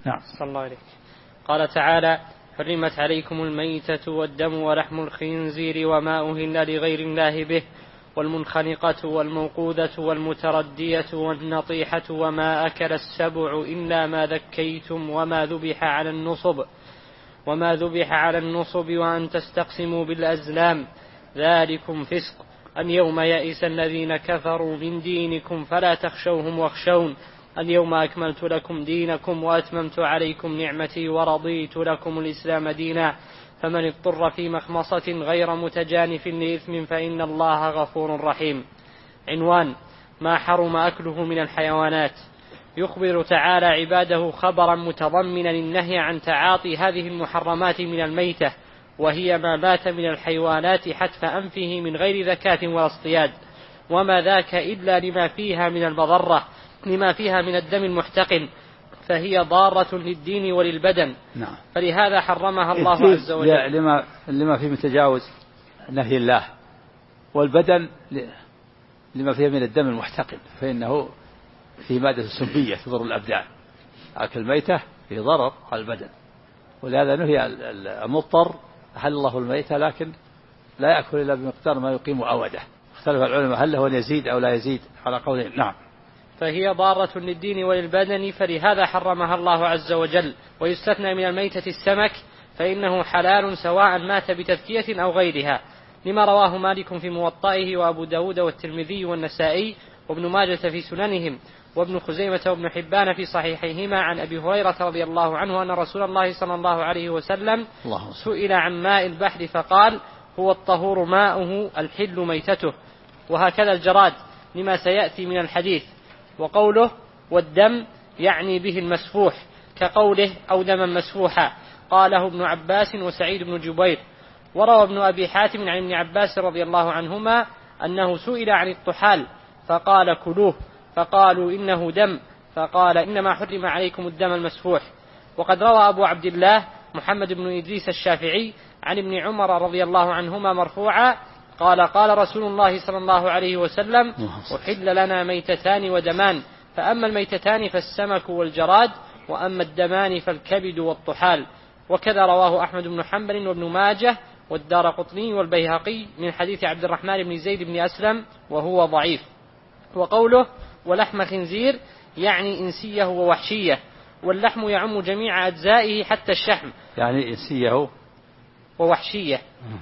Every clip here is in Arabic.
نعم. صلى الله عليه. قال تعالى: حرمت عليكم الميتة والدم ولحم الخنزير وما أهل لغير الله به والمنخنقة والموقوذة والمتردية والنطيحة وما أكل السبع إلا ما ذكيتم وما ذبح على النصب وأن تستقسموا بالأزلام ذلكم فسق. اليوم يئس الذين كفروا من دينكم فلا تخشوهم واخشون اليوم أكملت لكم دينكم وأتممت عليكم نعمتي ورضيت لكم الإسلام دينا فمن اضطر في مخمصة غير متجانف لإثم فإن الله غفور رحيم. عنوان: ما حرم أكله من الحيوانات. يخبر تعالى عباده خبرا متضمنا النهي عن تعاطي هذه المحرمات من الميتة، وهي ما مات من الحيوانات حتف أنفه من غير ذكاة ولا اصطياد، وما ذاك إلا لما فيها من المضرة، لما فيها من الدم المحتقن، فهي ضارة للدين وللبدن. نعم. فلهذا حرمها الله عز وجل لما فيه متجاوز نهي الله، والبدن لما فيه من الدم المحتقن فإنه فيه مادة سمية تضر الأبدان. أكل الميتة فيه ضرر على البدن، ولهذا نهي المضطر أحل الله الميتة لكن لا يأكل إلا بمقدار ما يقيم أوده. اختلف العلماء هل هو يزيد أو لا يزيد على قولين. نعم. فهي ضارة للدين وللبدن فلهذا حرمها الله عز وجل. ويستثنى من الميتة السمك فإنه حلال سواء مات بتذكية أو غيرها، لما رواه مالك في موطئه وأبو داود والترمذي والنسائي وابن ماجة في سننهم وابن خزيمة وابن حبان في صحيحيهما عن أبي هريرة رضي الله عنه أن رسول الله صلى الله عليه وسلم سئل عن ماء البحر فقال: هو الطهور ماؤه الحل ميتته. وهكذا الجراد لما سيأتي من الحديث. وقوله والدم يعني به المسفوح كقوله أو دما مسفوحا، قاله ابن عباس وسعيد بن جبير. وروى ابن أبي حاتم عن ابن عباس رضي الله عنهما أنه سئل عن الطحال فقال: كلوه، فقالوا إنه دم، فقال: إنما حرم عليكم الدم المسفوح. وقد روى أبو عبد الله محمد بن إدريس الشافعي عن ابن عمر رضي الله عنهما مرفوعا قال: قال رسول الله صلى الله عليه وسلم: أحل لنا ميتتان ودمان، فأما الميتتان فالسمك والجراد، وأما الدمان فالكبد والطحال. وكذا رواه أحمد بن حنبل وابن ماجه والدارقطني والبيهقي من حديث عبد الرحمن بن زيد بن أسلم وهو ضعيف. وقوله ولحم خنزير يعني إنسيه ووحشيه، واللحم يعم جميع أجزائه حتى الشحم، يعني إنسيه ووحشيه،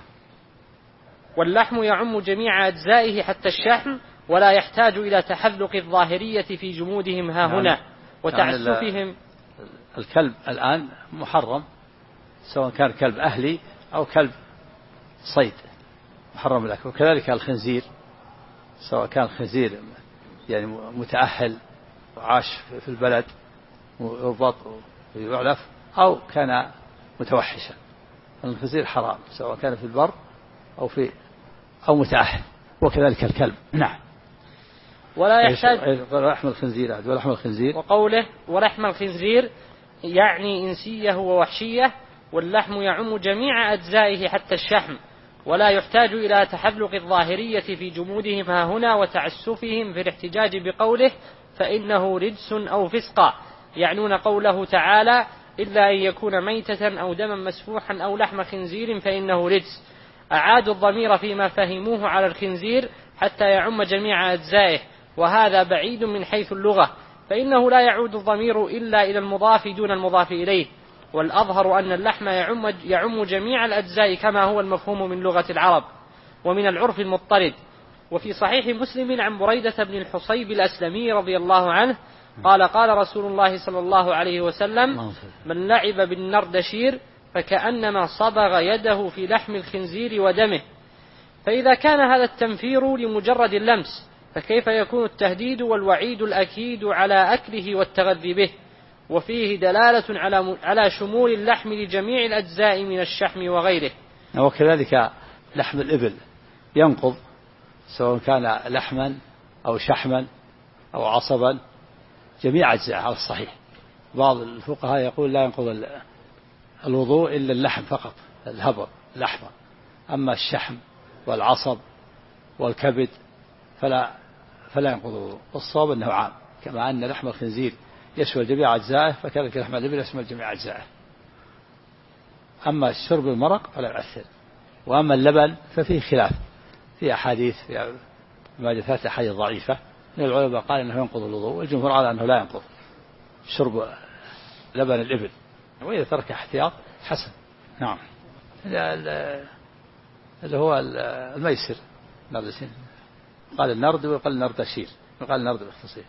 واللحم يعم جميع أجزائه حتى الشحم ولا يحتاج إلى تحذق الظاهرية في جمودهم هاهنا وتعسفهم. يعني الكلب الآن محرم سواء كان كلب أهلي أو كلب صيد محرم لك، وكذلك الخنزير سواء كان خنزير يعني متأهل وعاش في البلد ويضبط ويعلف أو كان متوحشا. الخنزير حرام سواء كان في البر أو متأهل، وكذلك الكلب. نعم. ولا يحتاج ولحم الخنزير. ولحم الخنزير وقوله ولحم الخنزير يعني إنسيه ووحشيه، واللحم يعم جميع أجزائه حتى الشحم ولا يحتاج إلى تحذق الظاهرية في جمودهم هاهنا وتعسفهم في الاحتجاج بقوله فإنه رجس أو فسقا، يعنون قوله تعالى: إلا أن يكون ميتة أو دما مسفوحا أو لحم خنزير فإنه رجس. أعادوا الضمير فيما فهموه على الخنزير حتى يعم جميع أجزائه، وهذا بعيد من حيث اللغة، فإنه لا يعود الضمير إلا إلى المضاف دون المضاف إليه، والأظهر أن اللحم يعم جميع الأجزاء كما هو المفهوم من لغة العرب ومن العرف المضطرد. وفي صحيح مسلم عن بريدة بن الحصيب الأسلمي رضي الله عنه قال: قال رسول الله صلى الله عليه وسلم: من لعب بالنردشير فكأنما صبغ يده في لحم الخنزير ودمه. فإذا كان هذا التنفير لمجرد اللمس، فكيف يكون التهديد والوعيد الأكيد على أكله والتغذي به؟ وفيه دلالة على شمول اللحم لجميع الأجزاء من الشحم وغيره. وكذلك لحم الإبل ينقض سواء كان لحما أو شحما أو عصبا جميع أجزاء على الصحيح. بعض الفقهاء يقول لا ينقض الوضوء إلا اللحم فقط، الهبر لحمة، أما الشحم والعصب والكبد فلا ينقض الوضوء. الصواب أنه عام، كما أن لحم الخنزير يشمل جميع أجزائه، فكذلك لحم الإبل يشمل جميع أجزائه. أما شرب المرق فلا يؤثر. وأما اللبن ففيه خلاف، في أحاديث ما جاءت 3 أحاديث ضعيفة من العلماء قال أنه ينقض الوضوء، والجمهور على أنه لا ينقض شرب لبن الإبل، وإذا ترك احتياط حسن. نعم. اللي هو الميسر نردشين، قال النرد ويقال النردشير، وقال النرد باختصار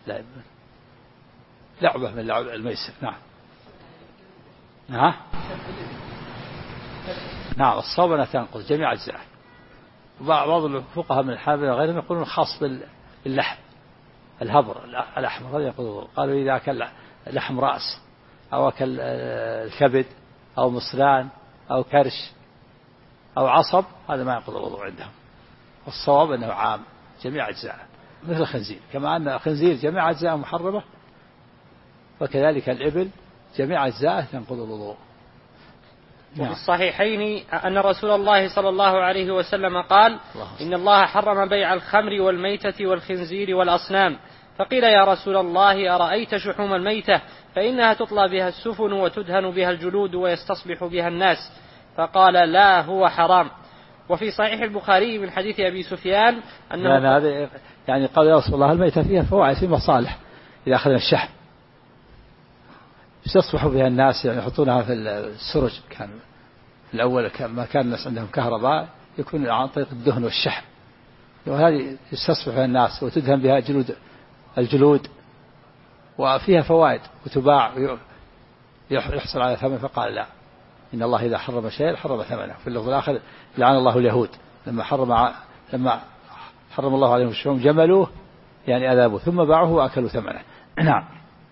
لعبة من لعب الميسر. نعم. نعم الصواب أنها تنقض جميع أجزاء. بعض الفقهاء من الحنابلة وغيرهم يقولون خاص باللحم الهبر الأحمر هذا ينقض. قالوا إذا أكل لحم رأس أو أكل الكبد أو مصلان أو كرش أو عصب هذا ما ينقض الوضوء عندهم. والصواب أنه عام جميع أجزاء، مثل الخنزير، كما أن الخنزير جميع أجزاء محرمة، وكذلك الإبل جميع أجزاء تنقض الوضوء. وفي الصحيحين أن رسول الله صلى الله عليه وسلم قال: إن الله حرم بيع الخمر والميتة والخنزير والأصنام. فقيل: يا رسول الله أرأيت شحوم الميتة فإنها تطلى بها السفن وتدهن بها الجلود ويستصبح بها الناس. فقال: لا، هو حرام. وفي صحيح البخاري من حديث أبي سفيان أنه هذا يعني قال: يا رسول الله الميتة فيها فوائد، في مصالح، إذا أخذنا الشحم يستصبح بها الناس، يعني يحطونها في السرج. كان الأول ما كان الناس عندهم كهرباء يكون عن طريق الدهن والشحم، وهذه يستصبح بها الناس وتدهن بها الجلود، وفيها فوائد وتباع يحصل على ثمن. فقال: لا، إن الله إذا حرم شيء حرم ثمنه. في اللفظ الآخر: لعن الله اليهود لما حرم الله عليهم الشحوم جملوه، يعني أذابوه ثم باعوه وأكلوا ثمنه. نعم.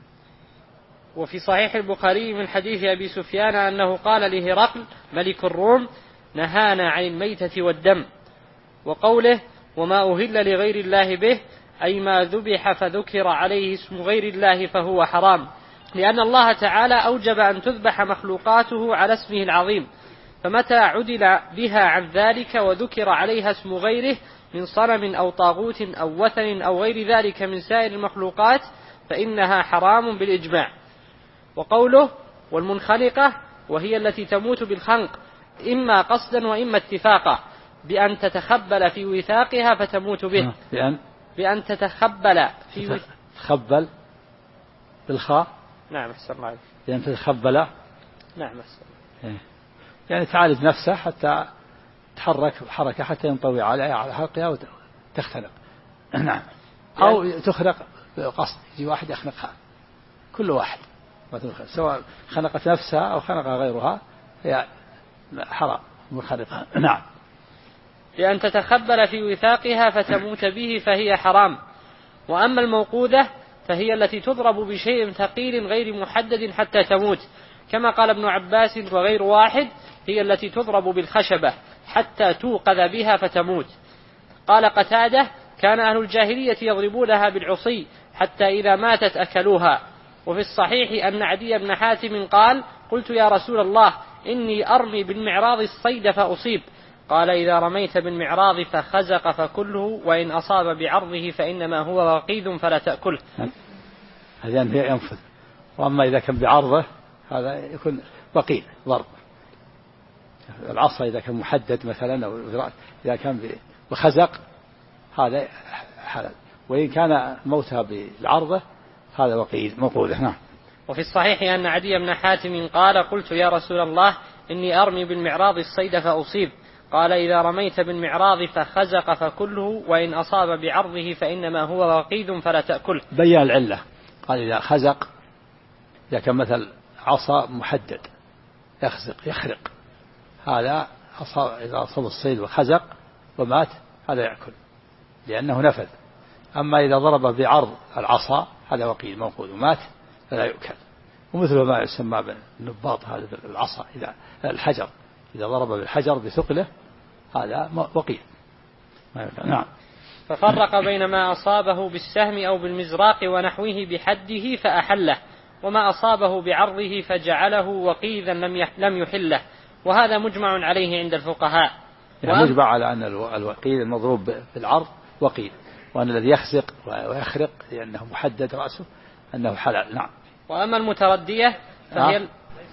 وفي صحيح البخاري من حديث أبي سفيان أنه قال لهرقل ملك الروم: نهانا عن الميتة والدم. وقوله: وما أهل لغير الله به، أي ما ذبح فذكر عليه اسم غير الله فهو حرام، لأن الله تعالى أوجب أن تذبح مخلوقاته على اسمه العظيم، فمتى عدل بها عن ذلك وذكر عليها اسم غيره من صنم أو طاغوت أو وثن أو غير ذلك من سائر المخلوقات فإنها حرام بالإجماع. وقوله: والمنخنقة، وهي التي تموت بالخنق إما قصدا وإما اتفاقا، بأن تتخبل في وثاقها فتموت به. بأن تتخبل في تخبل بالخاء. نعم أحسن الله عليك. بأن تتخبل. نعم أحسن. يعني تعالج نفسه حتى تحرك حركة حتى ينطوي على حلقها وتختنق. نعم. أو تخنق بقصد، يجي واحد يخنقها، كل واحد سواء خنقت نفسها أو خنقها غيرها هي حرام منخنقة. نعم. بأن تتخبل في وثاقها فتموت به فهي حرام. وأما الموقوذة فهي التي تضرب بشيء ثقيل غير محدد حتى تموت، كما قال ابن عباس وغير واحد: هي التي تضرب بالخشبة حتى توقذ بها فتموت. قال قتادة: كان أهل الجاهلية يضربونها بالعصي حتى إذا ماتت أكلوها. وفي الصحيح أن عدي بن حاتم قال: قلت يا رسول الله إني أرمي بالمعراض الصيد فأصيب. قال: إذا رميت بالمعراض فخزق فكله، وإن أصاب بعرضه فإنما هو وقيد فلا تأكله. هذا ينفذ. وأما إذا كان بعرضه هذا يكون وقيد ضرب. العصا إذا كان محدد مثلا، أو إذا كان بخزق هذا حلال، وإن كان موتها بالعرضه هذا وقيد موقوذة. نعم. وفي الصحيح أن عدي بن حاتم قال: قلت يا رسول الله إني أرمي بالمعراض الصيد فأصيب. قال: إذا رميت بالمعراض فخزق فكله، وإن أصاب بعرضه فإنما هو وقيد فلا تأكله. بيان العلة، قال: إذا خزق، إذا كان مثل عصا محدد يخزق يخرق، هذا إذا أصاب الصيد وخزق ومات هذا يأكل لأنه نفذ. أما إذا ضرب بعرض العصا هذا وقيد موقوذ ومات فلا يؤكل. ومثل ما يسمى بالنباط هذا بالعصا، إذا الحجر إذا ضرب بالحجر بثقله هذا وقيد. نعم. ففرق بين ما أصابه بالسهم أو بالمزراق ونحوه بحده فأحله، وما أصابه بعرضه فجعله وقيدا لم يحله، وهذا مجمع عليه عند الفقهاء. يعني مجمع على أن الوقيد المضروب بالعرض وقيد، وأن الذي يخزق ويخرق لأنه محدد رأسه أنه حلال. نعم. وأما المتردية فهي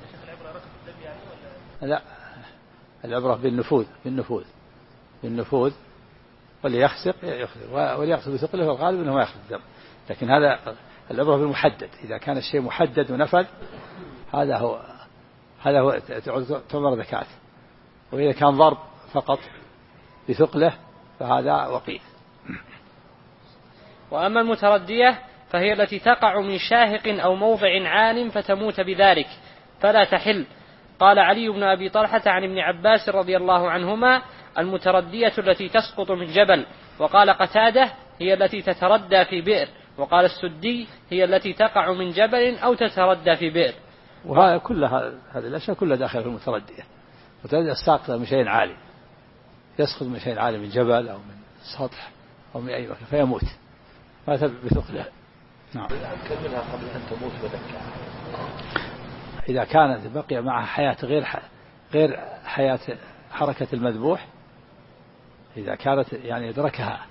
لا، العبرة بالنفوذ واللي يخسق واللي يقصد بثقله والغالب أنه ما يأخذ الدم. لكن هذا العبرة بالمحدد، إذا كان الشيء محدد ونفذ هذا هو تعتبر زكاة. وإذا كان ضرب فقط بثقله فهذا وقيف. وأما المتردية فهي التي تقع من شاهق أو موضع عال فتموت بذلك فلا تحل. قال علي بن أبي طلحة عن ابن عباس رضي الله عنهما: المتردية التي تسقط من جبل. وقال قتادة: هي التي تتردى في بئر. وقال السدي: هي التي تقع من جبل أو تتردى في بئر. وهذا كل هذه الأشياء كلها داخل في المتردية. المتردية الساقط من شيء عالي، يسقط من شيء عالي، من جبل أو من سطح أو من أي مكان فيموت ما بثقله. نعم. كملها قبل أن تموت وذكاها. إذا كانت بقي معها حياة غير حياة حركة المذبوح، إذا كانت يعني يدركها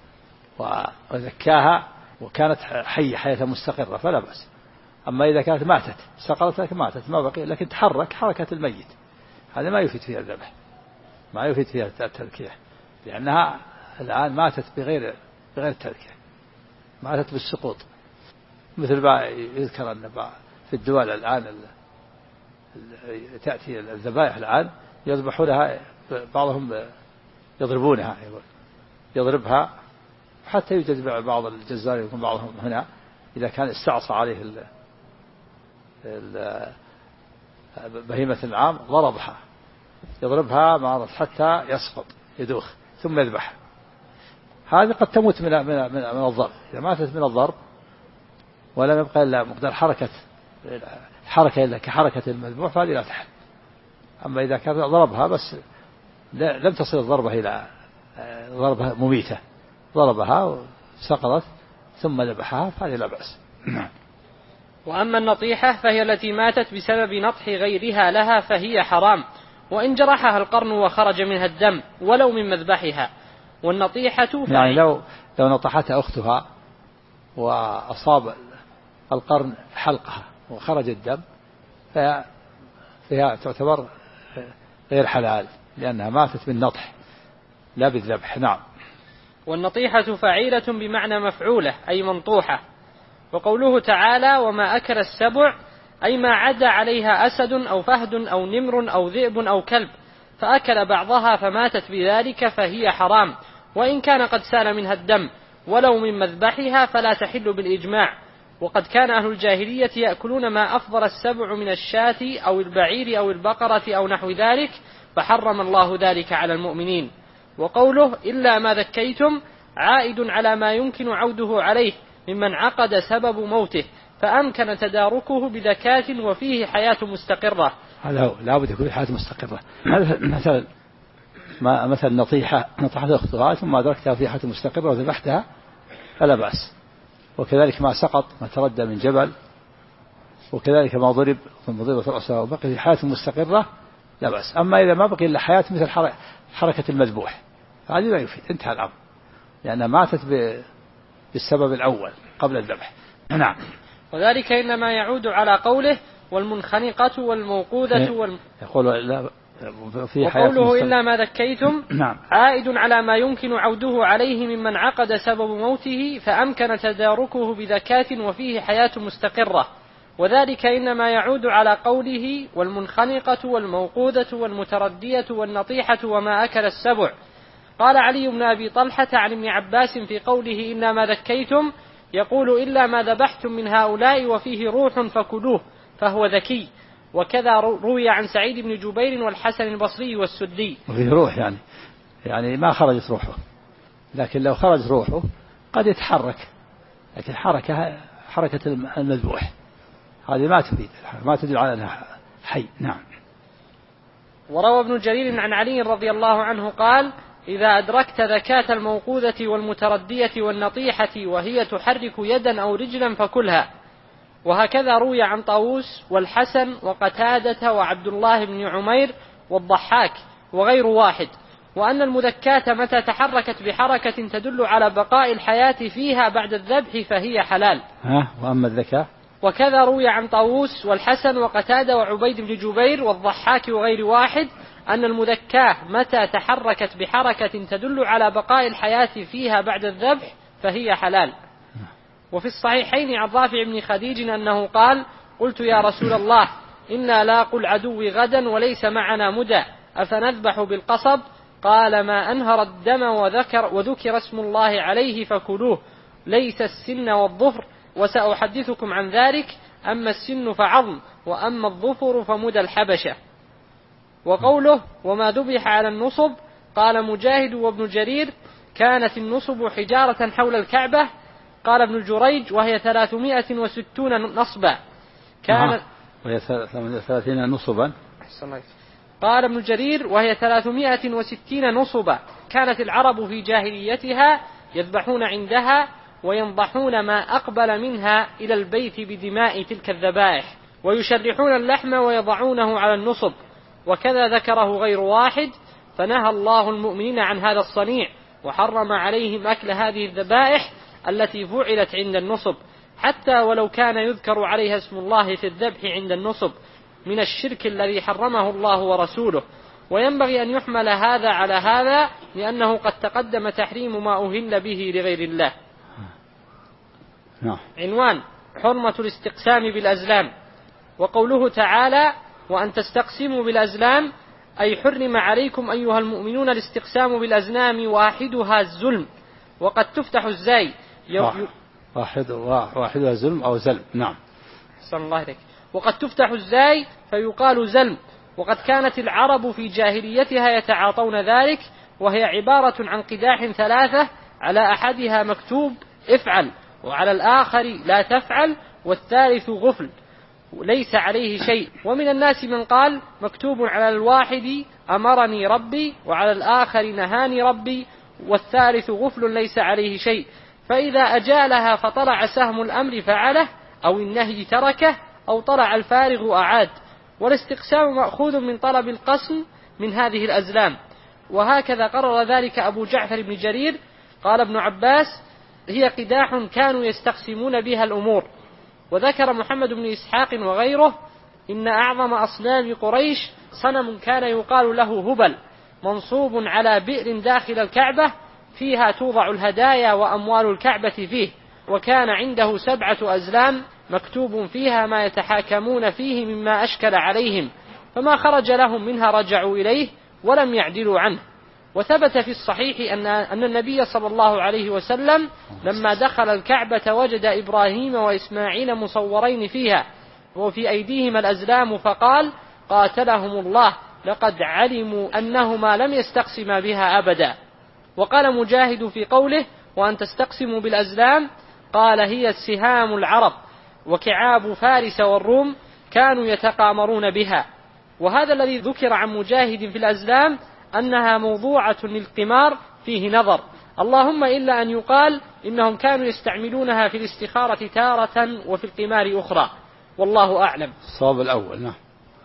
وذكاها وكانت حية حياة مستقرة فلا بأس. أما إذا كانت ماتت سقطت لكن ماتت ما بقي لكن تحرك حركة الميت، هذا ما يفيد فيها الذبح، ما يفيد فيها التذكية، لأنها الآن ماتت بغير تذكية، ماتت بالسقوط. مثل ما يذكر أن في الدول الآن تأتي الذبائح الآن يذبحونها، بعضهم يضربونها، يضربها حتى يوجد بعض الجزار يكون بعضهم هنا إذا كان استعصى عليه بهيمة العام ضربها، يضربها مرة حتى يسقط يدوخ ثم يذبح. هذه قد تموت من الضرب. إذا ماتت من الضرب ولم يبقى إلا مقدار حركة إلا كحركة المذبوح فهذه لا تحل. أما إذا كان ضربها بس لم تصل الضربة إلى ضربة مميتة، ضربها وسقطت ثم ذبحها فهذه لا بأس. وأما النطيحة فهي التي ماتت بسبب نطح غيرها لها فهي حرام، وإن جرحها القرن وخرج منها الدم ولو من مذبحها. والنطيحة يعني لو نطحتها أختها وأصاب القرن حلقها وخرج الدم فهي تعتبر غير حلال لأنها ماتت بالنطح لا بالذبح. نعم. والنطيحة فعيلة بمعنى مفعولة أي منطوحة. وقوله تعالى: وما أكل السبع أي ما عدا عليها أسد أو فهد أو نمر أو ذئب أو كلب فأكل بعضها فماتت بذلك فهي حرام، وإن كان قد سال منها الدم ولو من مذبحها فلا تحل بالإجماع. وقد كان أهل الجاهلية يأكلون ما أفضل السبع من الشاة أو البعير أو البقرة أو نحو ذلك فحرم الله ذلك على المؤمنين. وقوله إلا ما ذكيتم عائد على ما يمكن عوده عليه ممن عقد سبب موته فأمكن تداركه بذكاة وفيه حياة مستقرة. هذا هو لا بد يكون حياة مستقرة. مثل نطحت أختها ثم أدركتها في حياة مستقرة وذبحتها فلا بأس. وكذلك ما سقط ما تردى من جبل، وكذلك ما ضرب ثم ضربت رأسه وبقي في حياة مستقرة لا بأس. أما إذا ما بقي إلا حياة مثل حركة المذبوح هذه لا يفيد، انتهى الأمر لأنها ماتت بالسبب الأول قبل الذبح. نعم. وذلك إنما يعود على قوله والمنخنقة والموقوذة وقوله إلا ما ذكيتم نعم. عائد على ما يمكن عوده عليه ممن عقد سبب موته فأمكن تداركه بذكاة وفيه حياة مستقرة. وذلك إنما يعود على قوله والمنخنقة والموقوذة والمتردية والنطيحة وما أكل السبع. قال علي بن أبي طلحة عن ابن عباس في قوله إلا ما ذكيتم يقول إلا ما ذبحتم من هؤلاء وفيه روح فكلوه فهو ذكي. وكذا روي عن سعيد بن جبير والحسن البصري والسدي. وفيه روح يعني ما خرجت روحه، لكن لو خرج روحه قد يتحرك، لكن حركة المذبوح هذه ما تفيد، ما تدل على أنها حي. نعم. وروى ابن جرير عن علي رضي الله عنه قال إذا أدركت ذكاة الموقوذة والمتردية والنطيحة وهي تحرك يدا أو رجلا فكلها. وهكذا روي عن طاووس والحسن وقتادة وعبد الله بن عمير والضحاك وغير واحد. وأن المذكاة متى تحركت بحركة تدل على بقاء الحياة فيها بعد الذبح فهي حلال. وأما الذكاء وكذا روي عن طاووس والحسن وقتادة وعبيد بن جبير والضحاك وغير واحد أن المذكاة متى تحركت بحركة تدل على بقاء الحياة فيها بعد الذبح فهي حلال. وفي الصحيحين عن رافع بن خديج أنه قال: قلت يا رسول الله إنا لاقوا العدو غدا وليس معنا مدى أفنذبح بالقصب؟ قال: ما أنهر الدم وذكر اسم الله عليه فكلوه، ليس السن والظفر، وسأحدثكم عن ذلك، أما السن فعظم وأما الظفر فمدى الحبشة. وقوله: وما ذبح على النصب، قال مجاهد وابن جرير: كانت النصب حجارة حول الكعبة. قال ابن جريج: وهي 360 نصبا. وهي 30 نصبا. قال ابن جرير: وهي 360 نصبا. كانت العرب في جاهليتها يذبحون عندها وينضحون ما أقبل منها إلى البيت بدماء تلك الذبائح، ويشرحون اللحم ويضعونه على النصب. وكذا ذكره غير واحد، فنهى الله المؤمنين عن هذا الصنيع وحرم عليهم أكل هذه الذبائح التي فعلت عند النصب، حتى ولو كان يذكر عليها اسم الله في الذبح عند النصب من الشرك الذي حرمه الله ورسوله. وينبغي أن يحمل هذا على هذا، لأنه قد تقدم تحريم ما أهل به لغير الله. عنوان: حرمة الاستقسام بالأزلام. وقوله تعالى: وأن تستقسموا بالأزلام، أي حرم عليكم أيها المؤمنون الاستقسام بالأزلام، واحدها الزلم، وقد تفتح الزاي واحدها زلم أو زلم. نعم. صلى الله عليك. وقد تفتح الزاي فيقال زلم. وقد كانت العرب في جاهليتها يتعاطون ذلك، وهي عبارة عن قداح 3 على أحدها مكتوب افعل، وعلى الآخر لا تفعل، والثالث غفل ليس عليه شيء. ومن الناس من قال مكتوب على الواحد أمرني ربي، وعلى الآخر نهاني ربي، والثالث غفل ليس عليه شيء، فإذا أجالها فطلع سهم الأمر فعله، أو النهي تركه، أو طلع الفارغ أعاد. والاستقسام مأخوذ من طلب القسم من هذه الأزلام، وهكذا قرر ذلك أبو جعفر بن جرير. قال ابن عباس: هي قداح كانوا يستقسمون بها الأمور. وذكر محمد بن إسحاق وغيره: إن أعظم أصنام قريش صنم كان يقال له هبل، منصوب على بئر داخل الكعبة، فيها توضع الهدايا وأموال الكعبة فيه، وكان عنده 7 أزلام مكتوب فيها ما يتحاكمون فيه مما أشكل عليهم، فما خرج لهم منها رجعوا إليه ولم يعدلوا عنه. وثبت في الصحيح أن النبي صلى الله عليه وسلم لما دخل الكعبة وجد إبراهيم وإسماعيل مصورين فيها وفي أيديهما الأزلام، فقال: قاتلهم الله، لقد علموا أنهما لم يستقسما بها أبدا. وقال مجاهد في قوله: وأن تستقسموا بالأزلام، قال: هي السهام العرب، وكعاب فارس والروم كانوا يتقامرون بها. وهذا الذي ذكر عن مجاهد في الأزلام أنها موضوعة للقمار فيه نظر، اللهم إلا أن يقال إنهم كانوا يستعملونها في الاستخارة تارة وفي القمار أخرى، والله أعلم. الصواب الأول. نعم.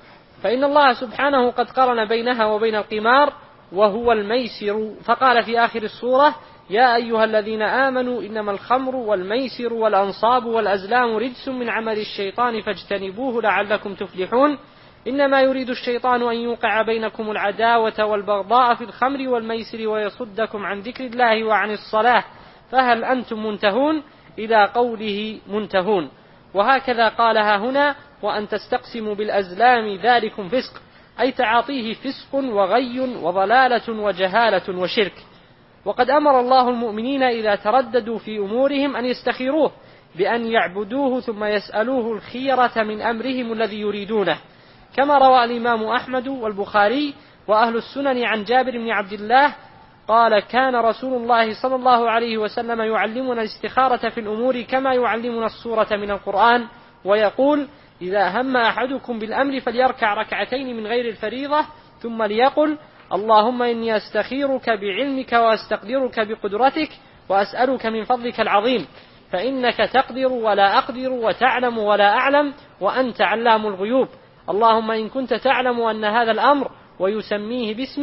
فإن الله سبحانه قد قرن بينها وبين القمار وهو الميسر، فقال في آخر السورة: يا أيها الذين آمنوا إنما الخمر والميسر والأنصاب والأزلام رجس من عمل الشيطان فاجتنبوه لعلكم تفلحون. إنما يريد الشيطان أن يوقع بينكم العداوة والبغضاء في الخمر والميسر ويصدكم عن ذكر الله وعن الصلاة فهل أنتم منتهون؟ إلى قوله منتهون. وهكذا قالها هنا: وأن تستقسموا بالأزلام ذلكم فسق، أي تعاطيه فسق وغي وضلالة وجهالة وشرك. وقد أمر الله المؤمنين إذا ترددوا في أمورهم أن يستخيروه بأن يعبدوه ثم يسألوه الخيرة من أمرهم الذي يريدونه، كما روى الإمام أحمد والبخاري وأهل السنن عن جابر بن عبد الله قال: كان رسول الله صلى الله عليه وسلم يعلمنا الاستخارة في الأمور كما يعلمنا السورة من القرآن، ويقول: إذا هم أحدكم بالأمر فليركع ركعتين من غير الفريضة ثم ليقل: اللهم إني أستخيرك بعلمك وأستقدرك بقدرتك وأسألك من فضلك العظيم، فإنك تقدر ولا أقدر وتعلم ولا أعلم وأنت علام الغيوب. اللهم إن كنت تعلم أن هذا الأمر ويسميه باسمه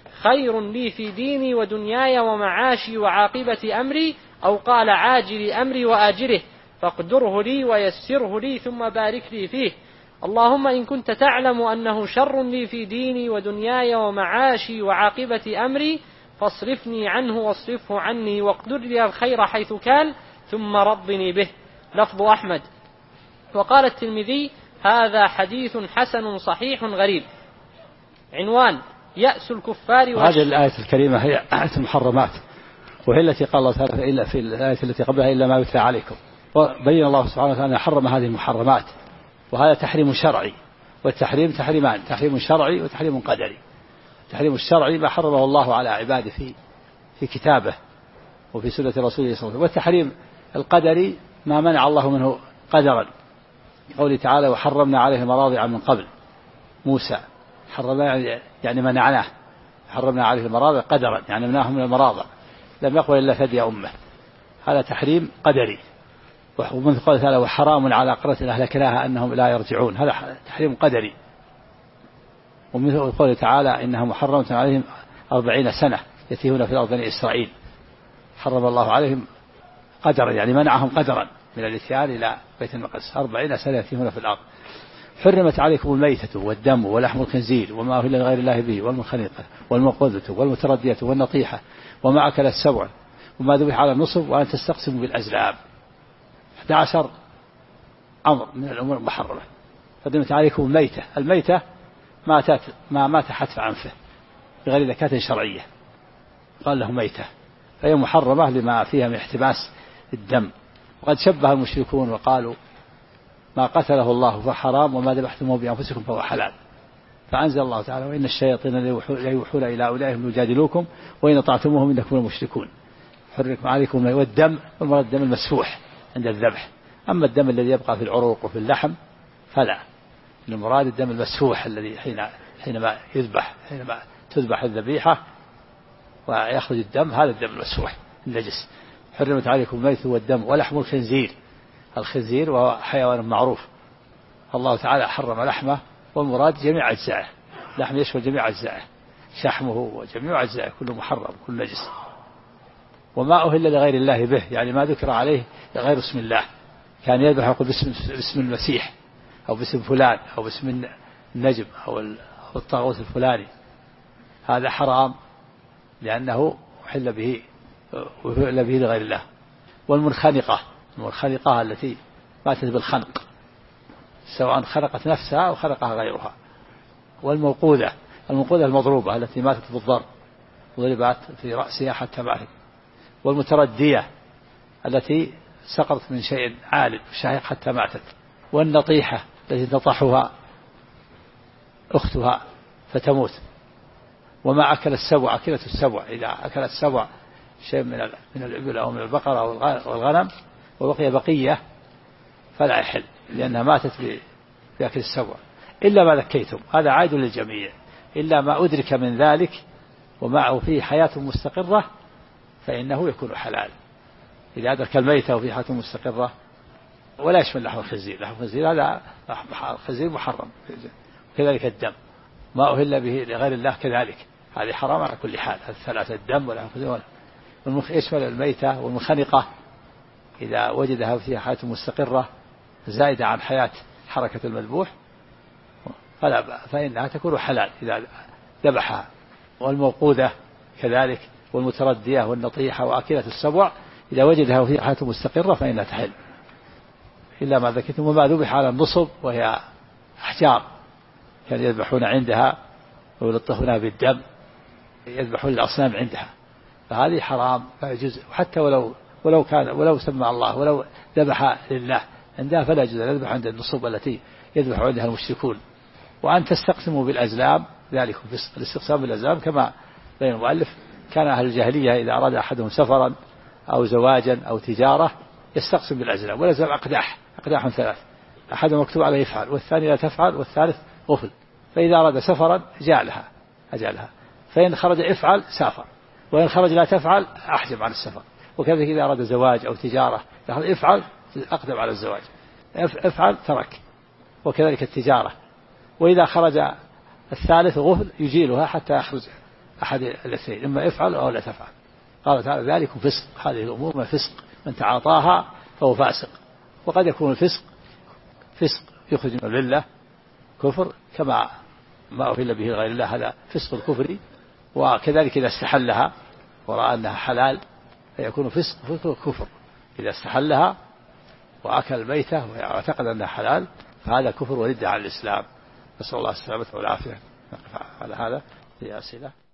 خير لي في ديني ودنياي ومعاشي وعاقبة أمري، أو قال عاجل أمري وآجله، فاقدره لي ويسره لي ثم بارك لي فيه. اللهم إن كنت تعلم أنه شر لي في ديني ودنياي ومعاشي وعاقبة أمري فاصرفني عنه واصرفه عني، واقدر لي الخير حيث كان، ثم رضني به. لفظ أحمد. وقال الترمذي: هذا حديث حسن صحيح غريب. عنوان: يأس الكفار. وهذه الآية الكريمة هي آية المحرمات، وهي التي قال الله تعالى إلا في الآية التي قبلها إلا ما يتلى عليكم. وبين الله سبحانه وتعالى حرم هذه المحرمات، وهذا تحريم شرعي، والتحريم تحريمان: تحريم شرعي وتحريم قدري. التحريم الشرعي ما حرمه الله على عباده في كتابه وفي سنة رسوله صلى الله عليه وسلم، والتحريم القدري ما منع الله منه قدرا، قوله تعالى: وحرمنا عليه المراضع من قبل. موسى حرمنا يعني منعناه، حرمنا عليه المراضع قدرا يعني منعه من المراضع، لم يقبل إلا ثدي أمه. هذا تحريم قدري. ومن قوله تعالى: وحرام على قرية أهلكناها أنهم لا يرجعون، هذا تحريم قدري. ومن قوله تعالى: إنها محرمة عليهم 40 سنة يتيهون في الأرض بني إسرائيل، حرم الله عليهم قدرا يعني منعهم قدرا من الاتيان إلى بيت المقدس 40 سنة يتيهون في الأرض. حرمت عليكم الميتة والدم ولحم الخنزير وما أهل لغير الله به والمنخنقة والموقوذة والمتردية والنطيحة وما أكل السبع وما ذبح على النصب وأن تستقسموا بالأزلام. 11 أمر من الأمور المحرمة. حرمت عليكم الميتة. الميتة ما مات حتف أنفه بغير زكاة شرعية، قال له ميتة، فهي محرمة لما فيها من احتباس الدم. وقد شبه المشركون وقالوا: ما قتله الله فحرام وما ذبحتموه بأنفسكم فهو حلال. فأنزل الله تعالى: وإن الشياطين ليوحون إلى أولئهم يجادلوكم وإن طعتموهم إنكم المشركون. حرمت عليكم والدم، والمراد الدم المسفوح عند الذبح. أما الدم الذي يبقى في العروق وفي اللحم فلا، المراد الدم المسفوح الذي حينما تذبح الذبيحة ويخرج الدم، هذا الدم المسفوح النجس. حرمت عليكم الميت والدم ولحم الخنزير. الخنزير وهو حيوان معروف، الله تعالى حرم لحمه، والمراد جميع أجزائه، لحم يشمل جميع أجزائه، شحمه وجميع أجزائه كله محرم كل نجس. وما أهل لغير الله به يعني ما ذكر عليه غير اسم الله، كان يذبح يقول باسم المسيح أو باسم فلان أو باسم النجم أو الطاغوت الفلاني، هذا حرام لأنه أحل به لغير الله. والمنخنقة، المنخنقة التي ماتت بالخنق سواء خنقت نفسها أو خنقها غيرها. والموقوذة، الموقوذة المضروبة التي ماتت بالضرب وضربت في رأسها حتى ماتت. والمتردية التي سقطت من شيء عال شاهق حتى ماتت. والنطيحة التي تطحها أختها فتموت. وما أكل السبع، أكلة السبع، إذا أكل السبع شيء من الإبل أو من البقرة أو الغنم وبقي بقية فلا يحل لأنها ماتت بأكل السبع، إلا ما ذكيتم، هذا عائد للجميع، إلا ما أدرك من ذلك ومعه فيه حياة مستقرة فإنه يكون حلال. إذا أدرك الميتة وفيه حياة مستقرة ولا يشمل لحم الخنزير، لحم الخنزير هذا الخنزير محرم، كذلك الدم ما أهل به لغير الله كذلك، هذه حرام على كل حال. الثلاثة: الدم ولحم الخنزير يشمل الميتة. والمنخنقة إذا وجدها فيها حياة مستقرة زائدة عن حياة حركة المذبوح فإنها تكون حلال إذا ذبحها. والموقوذة كذلك، والمتردية والنطيحة وأكلة السبع إذا وجدها فيها حياة مستقرة فإنها تحل، إلا ما ذكرتم. وما ذبح على النصب وهي أحجار كانوا يذبحون عندها ويلطخونها بالدم، يذبحون الأصنام عندها، فهذه حرام لا يجوز. حتى ولو سمى الله ولو ذبح لله عندها فلا يجوز أن يذبح عند النصب التي يذبح عندها المشركون. وأن تستقسموا بالأزلام، ذلك فسق. الاستقسام بالأزلام كما بين المؤلف كان أهل الجاهلية إذا أراد أحدهم سفرا أو زواجا أو تجارة يستقسم بالأزلام. والأزلام أقداح 3، أحدهم مكتوب عليه يفعل والثاني لا تفعل والثالث غفل، فإذا أراد سفرا أجالها، فإن خرج افعل سافر، وإن خرج لا تفعل أحجم عن السفر. وكذلك إذا أراد زواج أو تجارة افعل أقدم على الزواج، افعل ترك، وكذلك التجارة. وإذا خرج الثالث غفل يجيلها حتى يخرج أحد الاثنين، إما افعل أو لا تفعل. قال تعالى ذلك فسق، هذه الأمور ما فسق، من تعاطاها فهو فاسق. وقد يكون الفسق فسق يخرج من الملة كفر، كما ما أهل به غير الله، هذا فسق الكفر. وكذلك إذا استحلها ورأى أنها حلال فيكون فسق كفر، إذا استحلها وأكل الميتة واعتقد أنها حلال فهذا كفر وردة عن الإسلام. نسأل الله السلامة والعافية. نقف على هذا في أسئلة.